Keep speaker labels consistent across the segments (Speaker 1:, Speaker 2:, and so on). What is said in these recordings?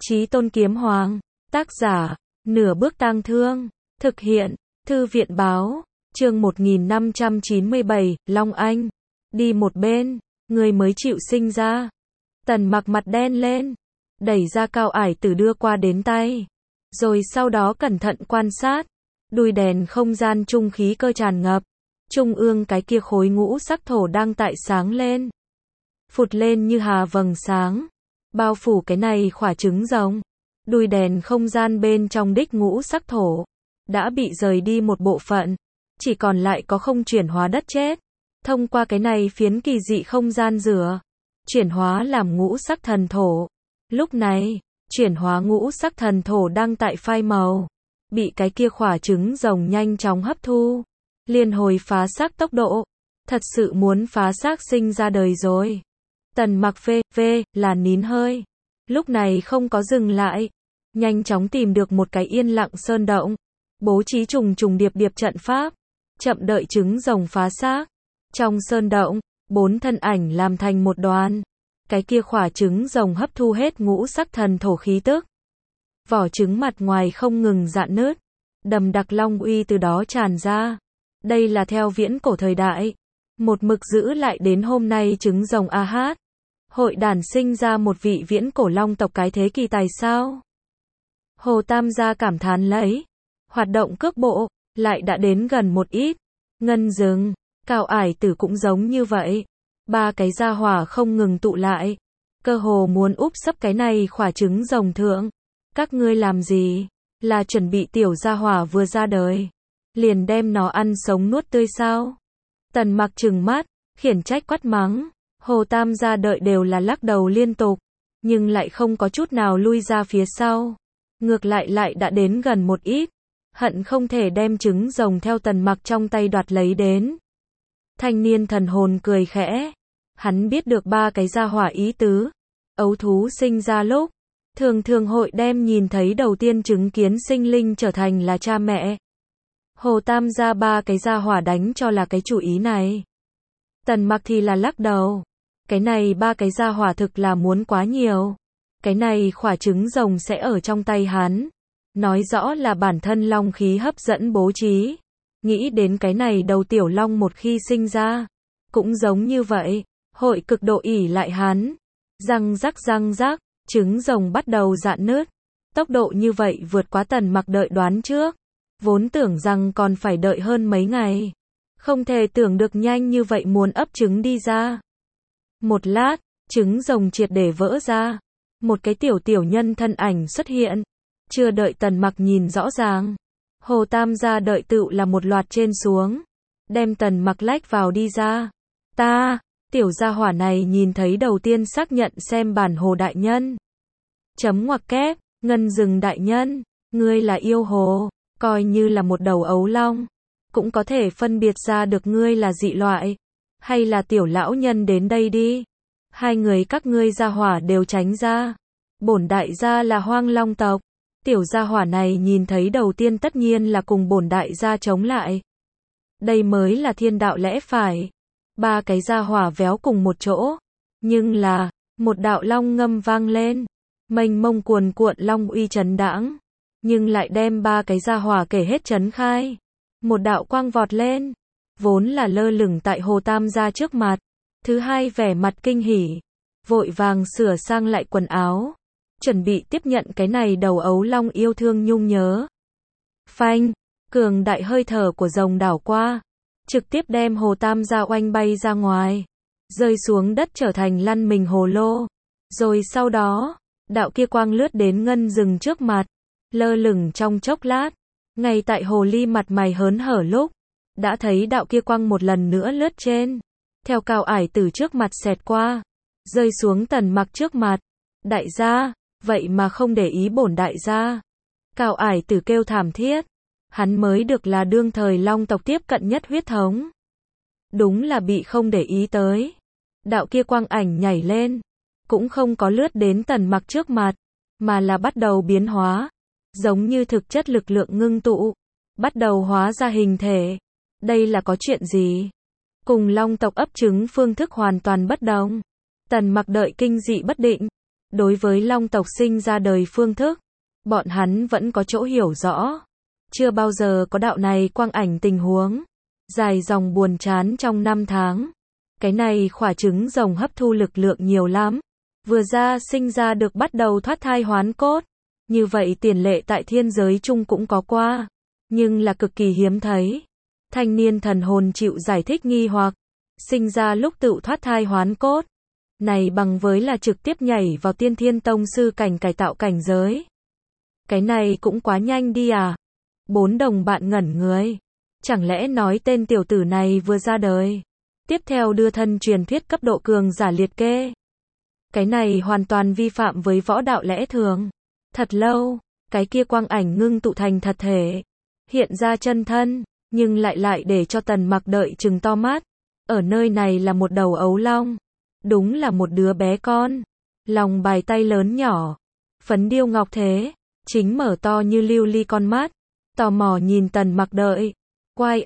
Speaker 1: Chí Tôn Kiếm Hoàng. Tác giả, Nửa Bước Tang Thương. Thực hiện, Thư viện báo. Chương 1597, Long Anh. Đi một bên, người mới chịu sinh ra. Tần Mặc mặt đen lên, đẩy ra Cao Ải Tử đưa qua đến tay. Rồi sau đó cẩn thận quan sát. Đùi đèn không gian trung khí cơ tràn ngập. Trung ương cái kia khối ngũ sắc thổ đang tại sáng lên. Phụt lên như hà vầng sáng. Bao phủ cái này khỏa trứng rồng. Đùi đèn không gian bên trong đích ngũ sắc thổ đã bị rời đi một bộ phận, chỉ còn lại có không chuyển hóa đất chết. Thông qua cái này phiến kỳ dị không gian rửa, chuyển hóa làm ngũ sắc thần thổ. Lúc này, chuyển hóa ngũ sắc thần thổ đang tại phai màu, bị cái kia khỏa trứng rồng nhanh chóng hấp thu, liên hồi phá xác tốc độ, thật sự muốn phá xác sinh ra đời rồi. Tần Mặc là nín hơi, lúc này không có dừng lại, nhanh chóng tìm được một cái yên lặng sơn động, bố trí trùng trùng điệp điệp trận pháp, chậm đợi trứng rồng phá xác. Trong sơn động, 4 thân ảnh làm thành một đoàn. Cái kia khỏa trứng rồng hấp thu hết ngũ sắc thần thổ khí tức. Vỏ trứng mặt ngoài không ngừng rạn nứt, đầm đặc long uy từ đó tràn ra. Đây là theo viễn cổ thời đại, một mực giữ lại đến hôm nay trứng rồng AH. Hội đản sinh ra một vị viễn cổ long tộc cái thế kỳ tài sao? Hồ Tam gia cảm thán lấy. Hoạt động cước bộ, lại đã đến gần một ít. Ngân rừng, Cao Ải Tử cũng giống như vậy. Ba cái gia hỏa không ngừng tụ lại. Cơ hồ muốn úp sấp cái này khỏa trứng rồng thượng. Các ngươi làm gì? Là chuẩn bị tiểu gia hỏa vừa ra đời. Liền đem nó ăn sống nuốt tươi sao? Tần Mặc trừng mắt, khiển trách quát mắng. Hồ Tam gia đợi đều là lắc đầu liên tục. Nhưng lại không có chút nào lui ra phía sau. Ngược lại đã đến gần một ít. Hận không thể đem trứng rồng theo Tần Mặc trong tay đoạt lấy đến. Thanh niên thần hồn cười khẽ. Hắn biết được ba cái gia hỏa ý tứ. Ấu thú sinh ra lúc, thường hội đem nhìn thấy đầu tiên chứng kiến sinh linh trở thành là cha mẹ. Hồ Tam gia ba cái gia hỏa đánh cho là cái chủ ý này. Tần Mặc thì là lắc đầu. Cái này ba cái gia hỏa thực là muốn quá nhiều. Cái này khỏa trứng rồng sẽ ở trong tay hắn. Nói rõ là bản thân long khí hấp dẫn bố trí. Nghĩ đến cái này đầu tiểu long một khi sinh ra, cũng giống như vậy, hội cực độ ỷ lại hắn. Răng rắc, trứng rồng bắt đầu rạn nứt. Tốc độ như vậy vượt quá Tần Mặc đợi đoán trước. Vốn tưởng rằng còn phải đợi hơn mấy ngày. Không thể tưởng được nhanh như vậy muốn ấp trứng đi ra. Một lát, trứng rồng triệt để vỡ ra. Một cái tiểu nhân thân ảnh xuất hiện. Chưa đợi Tần Mặc nhìn rõ ràng. Hồ Tam gia đợi tựu là một loạt trên xuống. Đem Tần Mặc lách vào đi ra. Tiểu gia hỏa này nhìn thấy đầu tiên xác nhận xem bản hồ đại nhân. Chấm ngoặc kép, Ngân rừng đại nhân. Ngươi là yêu hồ, coi như là một đầu ấu long. Cũng có thể phân biệt ra được ngươi là dị loại. Hay là tiểu lão nhân đến đây đi. Hai người các ngươi gia hỏa đều tránh ra. Bổn đại gia là Hoang Long tộc. Tiểu gia hỏa này nhìn thấy đầu tiên tất nhiên là cùng bổn đại gia chống lại. Đây mới là thiên đạo lẽ phải. Ba cái gia hỏa véo cùng một chỗ. Nhưng là, một đạo long ngâm vang lên. Mênh mông cuồn cuộn long uy trấn đãng. Nhưng lại đem ba cái gia hỏa kể hết trấn khai. Một đạo quang vọt lên. Vốn là lơ lửng tại Hồ Tam gia trước mặt. Thứ hai vẻ mặt kinh hỉ. Vội vàng sửa sang lại quần áo. Chuẩn bị tiếp nhận cái này đầu ấu long yêu thương nhung nhớ. Phanh, cường đại hơi thở của rồng đảo qua. Trực tiếp đem Hồ Tam gia oanh bay ra ngoài. Rơi xuống đất trở thành lăn mình hồ lô. Rồi sau đó, đạo kia quang lướt đến Ngân rừng trước mặt. Lơ lửng trong chốc lát. Ngay tại hồ ly mặt mày hớn hở lúc. Đã thấy đạo kia quang một lần nữa lướt trên. Theo Cao Ải Tử trước mặt xẹt qua. Rơi xuống Tần Mặc trước mặt. Đại gia, vậy mà không để ý bổn đại gia. Cao Ải Tử kêu thảm thiết. Hắn mới được là đương thời long tộc tiếp cận nhất huyết thống. Đúng là bị không để ý tới. Đạo kia quang ảnh nhảy lên. Cũng không có lướt đến Tần Mặc trước mặt. Mà là bắt đầu biến hóa. Giống như thực chất lực lượng ngưng tụ. Bắt đầu hóa ra hình thể. Đây là có chuyện gì? Cùng long tộc ấp trứng phương thức hoàn toàn bất đồng. Tần Mặc đợi kinh dị bất định. Đối với long tộc sinh ra đời phương thức, bọn hắn vẫn có chỗ hiểu rõ. Chưa bao giờ có đạo này quang ảnh tình huống. Dài dòng buồn chán trong 5 tháng. Cái này khỏa trứng rồng hấp thu lực lượng nhiều lắm. Vừa ra sinh ra được bắt đầu thoát thai hoán cốt. Như vậy tiền lệ tại thiên giới chung cũng có qua. Nhưng là cực kỳ hiếm thấy. Thanh niên thần hồn chịu giải thích nghi hoặc. Sinh ra lúc tự thoát thai hoán cốt. Này bằng với là trực tiếp nhảy vào tiên thiên tông sư cảnh cải tạo cảnh giới. Cái này cũng quá nhanh đi à. 4 đồng bạn ngẩn người. Chẳng lẽ nói tên tiểu tử này vừa ra đời. Tiếp theo đưa thân truyền thuyết cấp độ cường giả liệt kê. Cái này hoàn toàn vi phạm với võ đạo lẽ thường. Thật lâu, cái kia quang ảnh ngưng tụ thành thật thể. Hiện ra chân thân, nhưng lại để cho Tần Mặc đợi trừng to mắt. Ở nơi này là một đầu ấu long. Đúng là một đứa bé con. Lòng bài tay lớn nhỏ. Phấn điêu ngọc thế. Chính mở to như lưu ly con mắt. Tò mò nhìn Tần Mặc đợi. Quai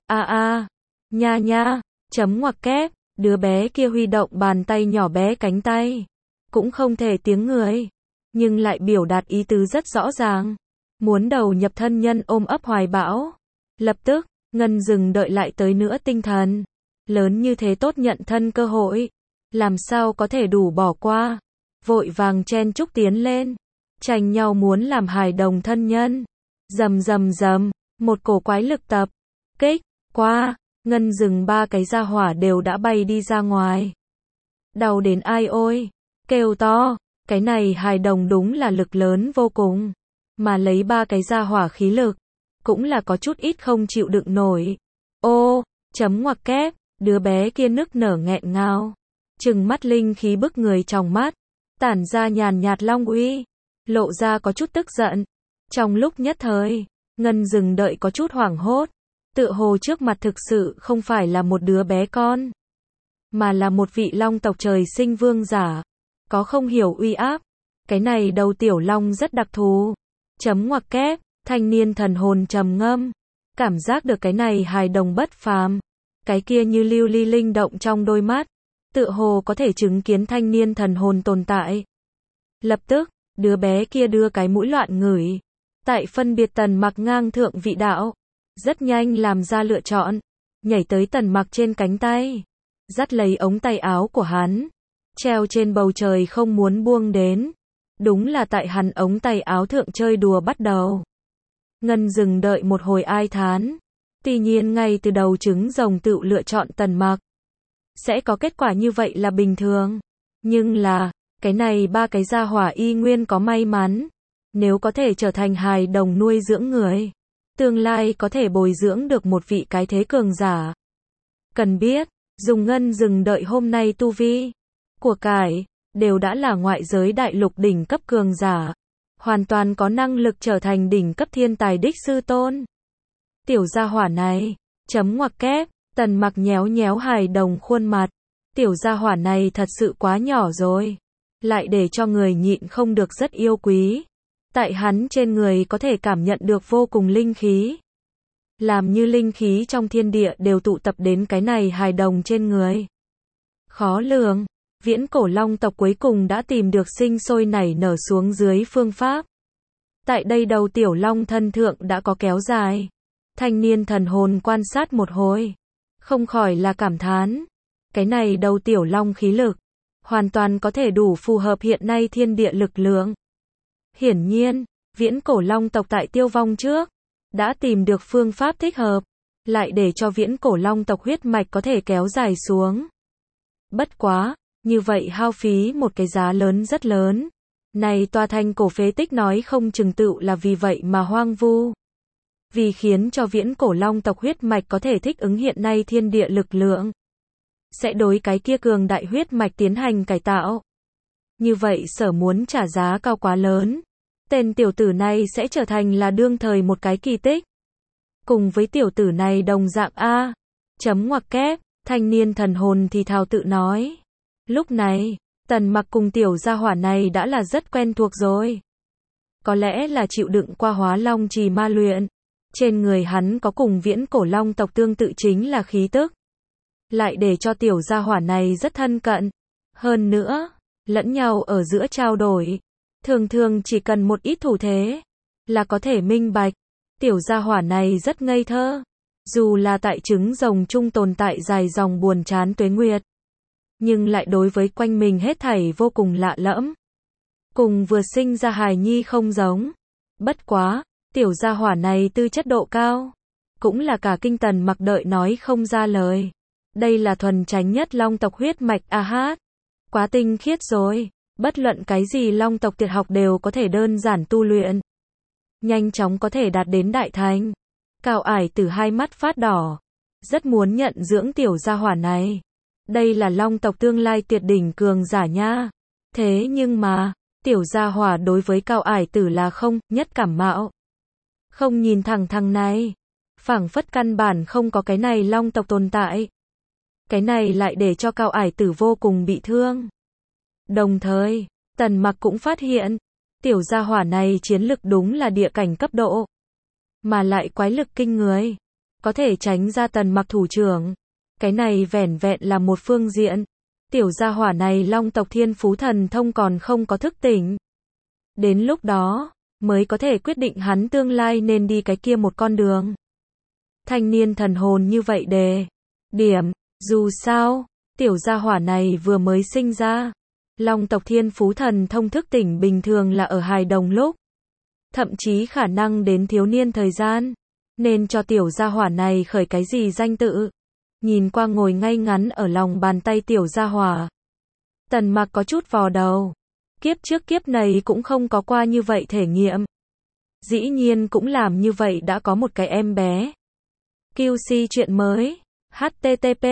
Speaker 1: nha nha, chấm ngoặc kép. Đứa bé kia huy động bàn tay nhỏ bé cánh tay. Cũng không thể tiếng người. Nhưng lại biểu đạt ý tứ rất rõ ràng. Muốn đầu nhập thân nhân ôm ấp hoài bão. Lập tức, Ngân dừng đợi lại tới nữa tinh thần. Lớn như thế tốt nhận thân cơ hội. Làm sao có thể đủ bỏ qua. Vội vàng chen chúc tiến lên. Tranh nhau muốn làm hài đồng thân nhân. Rầm, một cổ quái lực tập. Kích, qua. Ngân dừng 3 cái gia hỏa đều đã bay đi ra ngoài. Đau đến ai ôi. Kêu to. Cái này hài đồng đúng là lực lớn vô cùng. Mà lấy 3 cái gia hỏa khí lực. Cũng là có chút ít không chịu đựng nổi. Ô, chấm ngoặc kép. Đứa bé kia nức nở nghẹn ngào. Trừng mắt linh khí bức người trong mắt. Tản ra nhàn nhạt long uy. Lộ ra có chút tức giận. Trong lúc nhất thời, Ngân dừng đợi có chút hoảng hốt. Tựa hồ trước mặt thực sự không phải là một đứa bé con. Mà là một vị long tộc trời sinh vương giả. Có không hiểu uy áp. Cái này đầu tiểu long rất đặc thù. Chấm ngoặc kép, thanh niên thần hồn trầm ngâm. Cảm giác được cái này hài đồng bất phàm. Cái kia như lưu ly linh động trong đôi mắt. Tựa hồ có thể chứng kiến thanh niên thần hồn tồn tại. Lập tức, đứa bé kia đưa cái mũi loạn ngửi. Tại phân biệt Tần Mặc ngang thượng vị đạo. Rất nhanh làm ra lựa chọn. Nhảy tới Tần Mặc trên cánh tay. Dắt lấy ống tay áo của hắn. Treo trên bầu trời không muốn buông đến. Đúng là tại hắn ống tay áo thượng chơi đùa bắt đầu. Ngân dừng đợi một hồi ai thán. Tuy nhiên ngay từ đầu trứng rồng tự lựa chọn Tần Mặc. Sẽ có kết quả như vậy là bình thường. Nhưng là, cái này 3 cái gia hỏa y nguyên có may mắn. Nếu có thể trở thành hài đồng nuôi dưỡng người. Tương lai có thể bồi dưỡng được một vị cái thế cường giả. Cần biết, dùng Ngân dừng đợi hôm nay tu vi. Của cải, đều đã là ngoại giới đại lục đỉnh cấp cường giả. Hoàn toàn có năng lực trở thành đỉnh cấp thiên tài đích sư tôn. Tiểu gia hỏa này, chấm ngoặc kép, Tần Mặc nhéo nhéo hài đồng khuôn mặt. Tiểu gia hỏa này thật sự quá nhỏ rồi. Lại để cho người nhịn không được rất yêu quý. Tại hắn trên người có thể cảm nhận được vô cùng linh khí. Làm như linh khí trong thiên địa đều tụ tập đến cái này hài đồng trên người. Khó lường, viễn cổ long tộc cuối cùng đã tìm được sinh sôi nảy nở xuống dưới phương pháp. Tại đây đầu tiểu long thân thượng đã có kéo dài. Thanh niên thần hồn quan sát một hồi. Không khỏi là cảm thán. Cái này đầu tiểu long khí lực. Hoàn toàn có thể đủ phù hợp hiện nay thiên địa lực lượng. Hiển nhiên, viễn cổ long tộc tại tiêu vong trước. Đã tìm được phương pháp thích hợp. Lại để cho viễn cổ long tộc huyết mạch có thể kéo dài xuống. Bất quá, như vậy hao phí một cái giá lớn rất lớn. Này tòa thành cổ phế tích nói không chừng tựu là vì vậy mà hoang vu. Vì khiến cho viễn cổ long tộc huyết mạch có thể thích ứng hiện nay thiên địa lực lượng. Sẽ đối cái kia cường đại huyết mạch tiến hành cải tạo. Như vậy sở muốn trả giá cao quá lớn. Tên tiểu tử này sẽ trở thành là đương thời một cái kỳ tích. Cùng với tiểu tử này đồng dạng A. Chấm ngoặc kép, thanh niên thần hồn thì thào tự nói. Lúc này, Tần Mặc cùng tiểu gia hỏa này đã là rất quen thuộc rồi. Có lẽ là chịu đựng qua hóa long trì ma luyện. Trên người hắn có cùng viễn cổ long tộc tương tự chính là khí tức. Lại để cho tiểu gia hỏa này rất thân cận. Hơn nữa, lẫn nhau ở giữa trao đổi. Thường thường chỉ cần một ít thủ thế, là có thể minh bạch. Tiểu gia hỏa này rất ngây thơ. Dù là tại trứng rồng chung tồn tại dài dòng buồn chán tuế nguyệt, nhưng lại đối với quanh mình hết thảy vô cùng lạ lẫm. Cùng vừa sinh ra hài nhi không giống. Bất quá, tiểu gia hỏa này tư chất độ cao. Cũng là cả kinh Tần Mặc đợi nói không ra lời. Đây là thuần chánh nhất long tộc huyết mạch a hát. Quá tinh khiết rồi. Bất luận cái gì long tộc tuyệt học đều có thể đơn giản tu luyện. Nhanh chóng có thể đạt đến đại thành. Cao Ải Tử hai mắt phát đỏ. Rất muốn nhận dưỡng tiểu gia hỏa này. Đây là long tộc tương lai tuyệt đỉnh cường giả nha. Thế nhưng mà, tiểu gia hỏa đối với Cao Ải Tử là không, nhất cảm mạo. Không nhìn thẳng thằng này. Phảng phất căn bản không có cái này long tộc tồn tại. Cái này lại để cho Cao Ải Tử vô cùng bị thương. Đồng thời, Tần Mặc cũng phát hiện, tiểu gia hỏa này chiến lực đúng là địa cảnh cấp độ. Mà lại quái lực kinh người. Có thể tránh ra Tần Mặc thủ trưởng. Cái này vẻn vẹn là một phương diện. Tiểu gia hỏa này long tộc thiên phú thần thông còn không có thức tỉnh. Đến lúc đó, mới có thể quyết định hắn tương lai nên đi cái kia một con đường. Thanh niên thần hồn như vậy đề. Điểm, dù sao, tiểu gia hỏa này vừa mới sinh ra. Long tộc thiên phú thần thông thức tỉnh bình thường là ở hài đồng lúc. Thậm chí khả năng đến thiếu niên thời gian. Nên cho tiểu gia hỏa này khởi cái gì danh tự. Nhìn qua ngồi ngay ngắn ở lòng bàn tay tiểu gia hỏa. Tần Mặc có chút vò đầu. Kiếp trước kiếp này cũng không có qua như vậy thể nghiệm. Dĩ nhiên cũng làm như vậy đã có một cái em bé. QC chuyện mới. http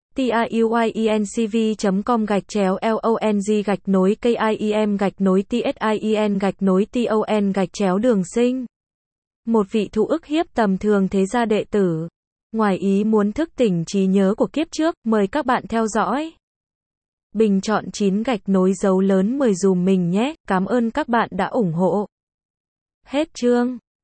Speaker 1: tiuyencv.com/long-KIEM-TSIEN-TON-đường sinh. Một vị thụ ức hiếp tầm thường thế gia đệ tử. Ngoài ý muốn thức tỉnh trí nhớ của kiếp trước, mời các bạn theo dõi. Bình chọn 9 gạch nối dấu lớn 10 dùm mình nhé, cảm ơn các bạn đã ủng hộ. Hết chương.